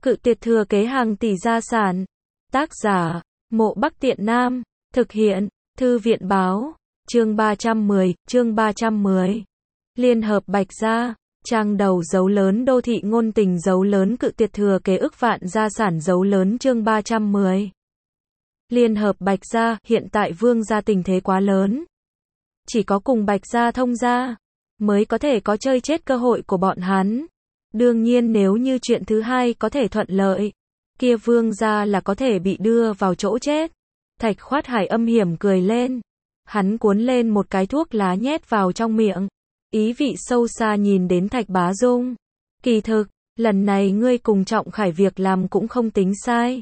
Cự tuyệt thừa kế hàng tỷ gia sản. Tác giả, Mộ Bắc Tiện Nam. Thực hiện, Thư viện báo. Chương 310. Liên hợp Bạch Gia. Trang đầu dấu lớn đô thị ngôn tình dấu lớn cự tuyệt thừa kế ức vạn gia sản dấu lớn chương 310. Liên hợp Bạch Gia, hiện tại Vương gia tình thế quá lớn. Chỉ có cùng Bạch Gia thông gia, mới có thể có chơi chết cơ hội của bọn hắn. Đương nhiên nếu như chuyện thứ hai có thể thuận lợi, kia Vương gia là có thể bị đưa vào chỗ chết. Thạch Khoát Hải âm hiểm cười lên. Hắn cuốn lên một cái thuốc lá nhét vào trong miệng. Ý vị sâu xa nhìn đến Thạch Bá Dung. Kỳ thực, lần này ngươi cùng Trọng Khải việc làm cũng không tính sai.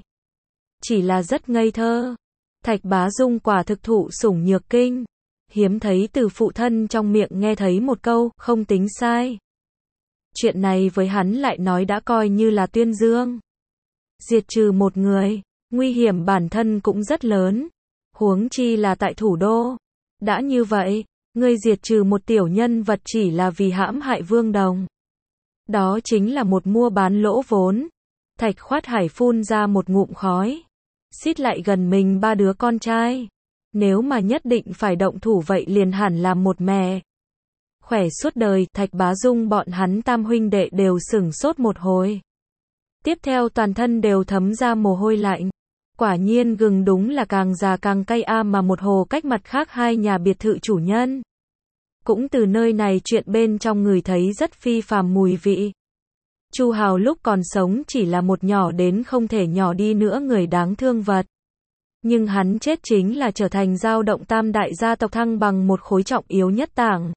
Chỉ là rất ngây thơ. Thạch Bá Dung quả thực thụ sủng nhược kinh. Hiếm thấy từ phụ thân trong miệng nghe thấy một câu, không tính sai. Chuyện này với hắn lại nói đã coi như là tuyên dương. Diệt trừ một người, nguy hiểm bản thân cũng rất lớn. Huống chi là tại thủ đô. Đã như vậy, ngươi diệt trừ một tiểu nhân vật chỉ là vì hãm hại Vương Đồng. Đó chính là một mua bán lỗ vốn. Thạch Khoát Hải phun ra một ngụm khói. Xít lại gần mình ba đứa con trai. Nếu mà nhất định phải động thủ vậy liền hẳn làm một mẹ. Khỏe suốt đời, Thạch Bá Dung bọn hắn tam huynh đệ đều sửng sốt một hồi. Tiếp theo toàn thân đều thấm ra mồ hôi lạnh. Quả nhiên gừng đúng là càng già càng cay a mà một hồ cách mặt khác hai nhà biệt thự chủ nhân. Cũng từ nơi này chuyện bên trong người thấy rất phi phàm mùi vị. Chu Hào lúc còn sống chỉ là một nhỏ đến không thể nhỏ đi nữa người đáng thương vật. Nhưng hắn chết chính là trở thành dao động tam đại gia tộc thăng bằng một khối trọng yếu nhất tảng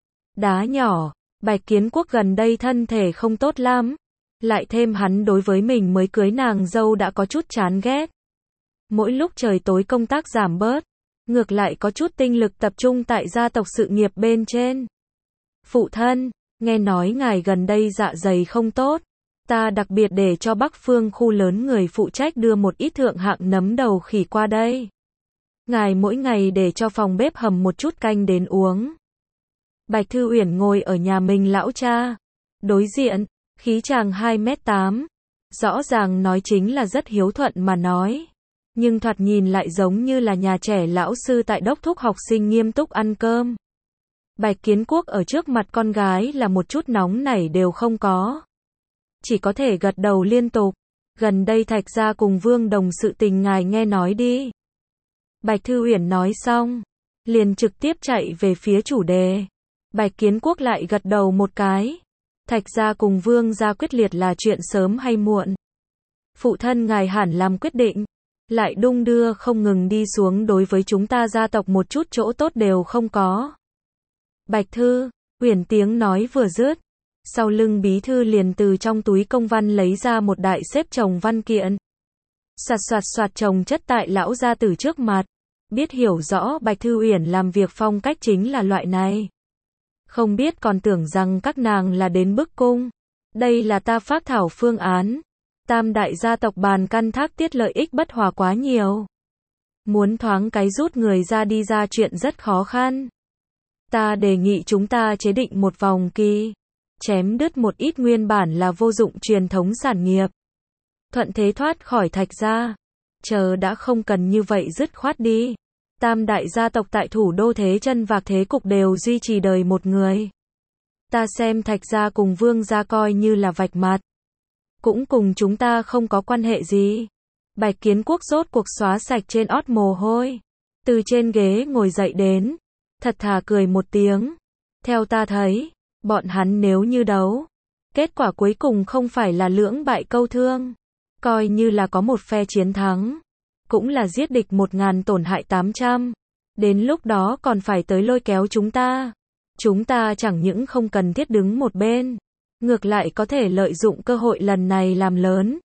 đá nhỏ. Bạch Kiến Quốc gần đây thân thể không tốt lắm. Lại thêm hắn đối với mình mới cưới nàng dâu đã có chút chán ghét. Mỗi lúc trời tối công tác giảm bớt. Ngược lại có chút tinh lực tập trung tại gia tộc sự nghiệp bên trên. Phụ thân, nghe nói ngài gần đây dạ dày không tốt. Ta đặc biệt để cho Bắc Phương khu lớn người phụ trách đưa một ít thượng hạng nấm đầu khỉ qua đây. Ngài mỗi ngày để cho phòng bếp hầm một chút canh đến uống. Bạch Thư Uyển ngồi ở nhà mình lão cha. Đối diện, khí chàng 2m8. Rõ ràng nói chính là rất hiếu thuận mà nói. Nhưng thoạt nhìn lại giống như là nhà trẻ lão sư tại đốc thúc học sinh nghiêm túc ăn cơm. Bạch Kiến Quốc ở trước mặt con gái là một chút nóng nảy đều không có. Chỉ có thể gật đầu liên tục. Gần đây Thạch gia cùng Vương Đồng sự tình ngài nghe nói đi. Bạch Thư Uyển nói xong, liền trực tiếp chạy về phía chủ đề. Bạch Kiến Quốc lại gật đầu một cái. Thạch gia cùng Vương gia quyết liệt là chuyện sớm hay muộn. Phụ thân ngài hẳn làm quyết định. Lại đung đưa không ngừng đi xuống đối với chúng ta gia tộc một chút chỗ tốt đều không có. Bạch Thư Uyển tiếng nói vừa dứt. Sau lưng bí thư liền từ trong túi công văn lấy ra một đại xếp chồng văn kiện. Soạt soạt soạt chồng chất tại lão gia tử trước mặt. Biết hiểu rõ Bạch Thư Uyển làm việc phong cách chính là loại này. Không biết còn tưởng rằng các nàng là đến bức cung. Đây là ta phác thảo phương án. Tam đại gia tộc bàn căn thác tiết lợi ích bất hòa quá nhiều. Muốn thoáng cái rút người ra đi ra chuyện rất khó khăn. Ta đề nghị chúng ta chế định một vòng kỳ. Chém đứt một ít nguyên bản là vô dụng truyền thống sản nghiệp. Thuận thế thoát khỏi Thạch gia. Chờ đã không cần như vậy dứt khoát đi. Tam đại gia tộc tại thủ đô thế chân vạc thế cục đều duy trì đời một người. Ta xem Thạch gia cùng Vương gia coi như là vạch mặt. Cũng cùng chúng ta không có quan hệ gì. Bạch Kiến Quốc rốt cuộc xóa sạch trên ót mồ hôi. Từ trên ghế ngồi dậy đến. Thật thà cười một tiếng. Theo ta thấy, bọn hắn nếu như đấu. Kết quả cuối cùng không phải là lưỡng bại câu thương. Coi như là có một phe chiến thắng. Cũng là giết địch 1000 tổn hại 800. Đến lúc đó còn phải tới lôi kéo chúng ta. Chúng ta chẳng những không cần thiết đứng một bên. Ngược lại có thể lợi dụng cơ hội lần này làm lớn.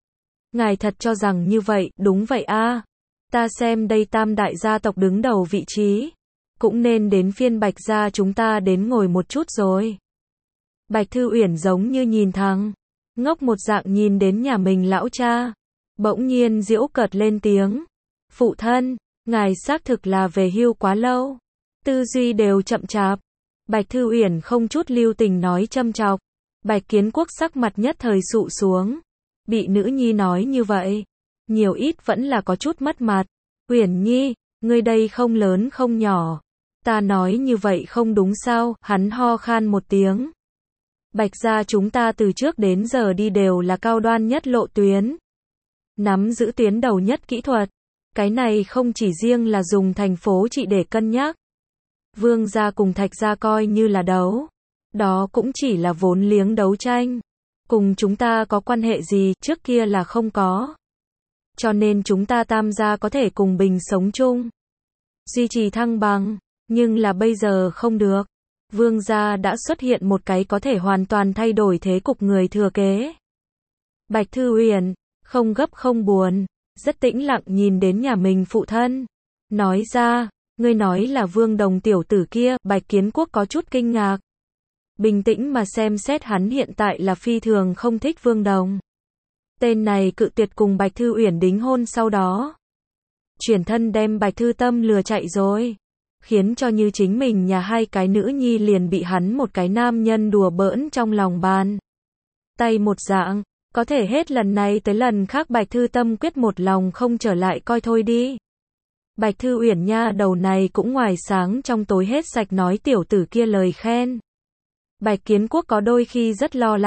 Ngài thật cho rằng như vậy, đúng vậy a. Ta xem đây tam đại gia tộc đứng đầu vị trí. Cũng nên đến phiên Bạch gia chúng ta đến ngồi một chút rồi. Bạch Thư Uyển giống như nhìn thằng ngốc một dạng nhìn đến nhà mình lão cha. Bỗng nhiên giễu cợt lên tiếng. Phụ thân, ngài xác thực là về hưu quá lâu. Tư duy đều chậm chạp. Bạch Thư Uyển không chút lưu tình nói châm chọc. Bạch Kiến Quốc sắc mặt nhất thời sụ xuống. Bị nữ nhi nói như vậy, nhiều ít vẫn là có chút mất mặt. Uyển Nhi, ngươi đây không lớn không nhỏ. Ta nói như vậy không đúng sao? Hắn ho khan một tiếng. Bạch gia chúng ta từ trước đến giờ đi đều là cao đoan nhất lộ tuyến. Nắm giữ tuyến đầu nhất kỹ thuật. Cái này không chỉ riêng là dùng thành phố trị để cân nhắc. Vương gia cùng Thạch gia coi như là đấu. Đó cũng chỉ là vốn liếng đấu tranh. Cùng chúng ta có quan hệ gì, trước kia là không có. Cho nên chúng ta Tam gia có thể cùng bình sống chung. Duy trì thăng bằng, nhưng là bây giờ không được. Vương gia đã xuất hiện một cái có thể hoàn toàn thay đổi thế cục người thừa kế. Bạch Thư Uyển, không gấp không buồn, rất tĩnh lặng nhìn đến nhà mình phụ thân. Nói ra, ngươi nói là Vương Đồng tiểu tử kia, Bạch Kiến Quốc có chút kinh ngạc. Bình tĩnh mà xem xét hắn hiện tại là phi thường không thích Vương Đồng. Tên này cự tuyệt cùng Bạch Thư Uyển đính hôn sau đó. Chuyển thân đem Bạch Thư Tâm lừa chạy rồi. Khiến cho như chính mình nhà hai cái nữ nhi liền bị hắn một cái nam nhân đùa bỡn trong lòng bàn. Tay một dạng, có thể hết lần này tới lần khác Bạch Thư Tâm quyết một lòng không trở lại coi thôi đi. Bạch Thư Uyển nha đầu này cũng ngoài sáng trong tối hết sạch nói tiểu tử kia lời khen. Bạch Kiến Quốc có đôi khi rất lo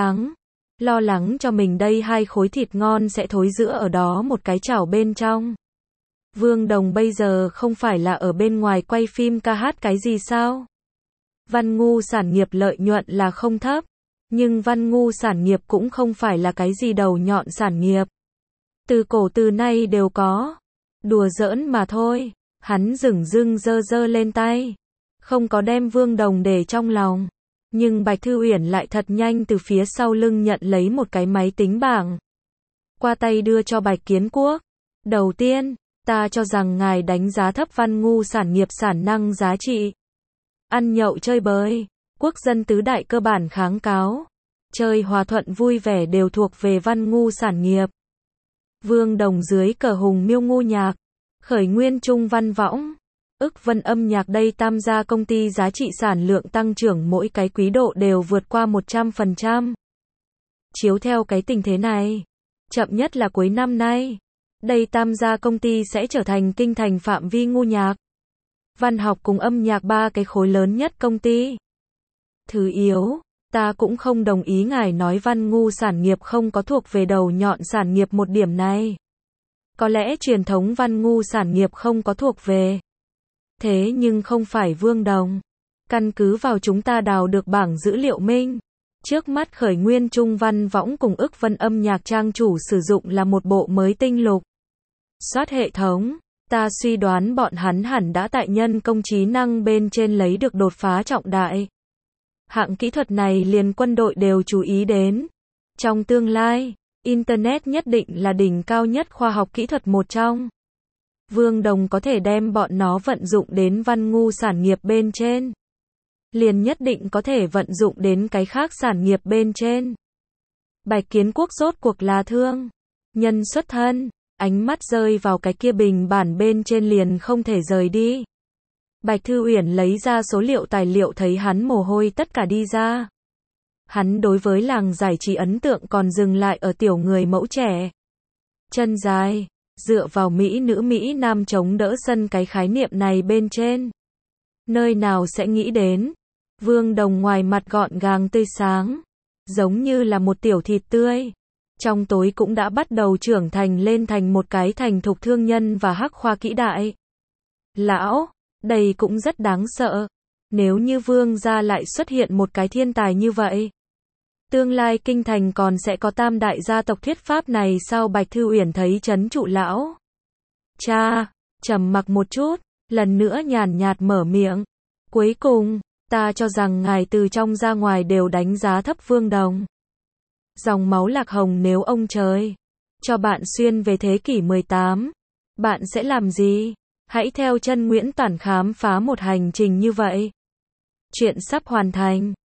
lắng cho mình đây hai khối thịt ngon sẽ thối rữa ở đó một cái chảo bên trong. Vương Đồng bây giờ không phải là ở bên ngoài quay phim ca hát cái gì sao? Văn Ngu sản nghiệp lợi nhuận là không thấp, nhưng Văn Ngu sản nghiệp cũng không phải là cái gì đầu nhọn sản nghiệp. Từ cổ từ nay đều có. Đùa giỡn mà thôi. Hắn dửng dưng giơ lên tay. Không có đem Vương Đồng để trong lòng. Nhưng Bạch Thư Uyển lại thật nhanh từ phía sau lưng nhận lấy một cái máy tính bảng. Qua tay đưa cho Bạch Kiến Quốc. Đầu tiên, ta cho rằng ngài đánh giá thấp Văn Ngu sản nghiệp sản năng giá trị. Ăn nhậu chơi bời, quốc dân tứ đại cơ bản kháng cáo. Chơi hòa thuận vui vẻ đều thuộc về Văn Ngu sản nghiệp. Vương Đồng dưới cờ Hùng Miêu Ngu nhạc, khởi nguyên Trung Văn Võng, Ức Vân âm nhạc đây tam gia công ty giá trị sản lượng tăng trưởng mỗi cái quý độ đều vượt qua 100%. Chiếu theo cái tình thế này, chậm nhất là cuối năm nay, đây tam gia công ty sẽ trở thành kinh thành phạm vi ngu nhạc, văn học cùng âm nhạc ba cái khối lớn nhất công ty. Thứ yếu, ta cũng không đồng ý ngài nói Văn Ngu sản nghiệp không có thuộc về đầu nhọn sản nghiệp một điểm này. Có lẽ truyền thống Văn Ngu sản nghiệp không có thuộc về. Thế nhưng không phải Vương Đồng. Căn cứ vào chúng ta đào được bảng dữ liệu minh. Trước mắt khởi nguyên Trung Văn Võng cùng Ức Vân âm nhạc trang chủ sử dụng là một bộ mới tinh lục soát hệ thống. Ta suy đoán bọn hắn hẳn đã tại nhân công trí năng bên trên lấy được đột phá trọng đại. Hạng kỹ thuật này liền quân đội đều chú ý đến. Trong tương lai, Internet nhất định là đỉnh cao nhất khoa học kỹ thuật một trong. Vương Đồng có thể đem bọn nó vận dụng đến Văn Ngu sản nghiệp bên trên. Liền nhất định có thể vận dụng đến cái khác sản nghiệp bên trên. Bạch Kiến Quốc rốt cuộc là thương nhân xuất thân, ánh mắt rơi vào cái kia bình bản bên trên liền không thể rời đi. Bạch Thư Uyển lấy ra số liệu tài liệu thấy hắn mồ hôi tất cả đi ra. Hắn đối với làng giải trí ấn tượng còn dừng lại ở tiểu người mẫu trẻ. Chân dài, dựa vào Mỹ nữ Mỹ Nam chống đỡ sân cái khái niệm này bên trên. Nơi nào sẽ nghĩ đến. Vương Đồng ngoài mặt gọn gàng tươi sáng. Giống như là một tiểu thịt tươi. Trong tối cũng đã bắt đầu trưởng thành lên thành một cái thành thục thương nhân và hắc khoa kỹ đại. Lão, đây cũng rất đáng sợ. Nếu như Vương gia lại xuất hiện một cái thiên tài như vậy. Tương lai kinh thành còn sẽ có tam đại gia tộc thuyết pháp này sao? Bạch Thư Uyển thấy trấn trụ lão. Cha, trầm mặc một chút, lần nữa nhàn nhạt mở miệng. Cuối cùng, ta cho rằng ngài từ trong ra ngoài đều đánh giá thấp Vương Đồng. Dòng máu lạc hồng nếu ông trời cho bạn xuyên về thế kỷ 18, bạn sẽ làm gì? Hãy theo chân Nguyễn Toản khám phá một hành trình như vậy. Chuyện sắp hoàn thành.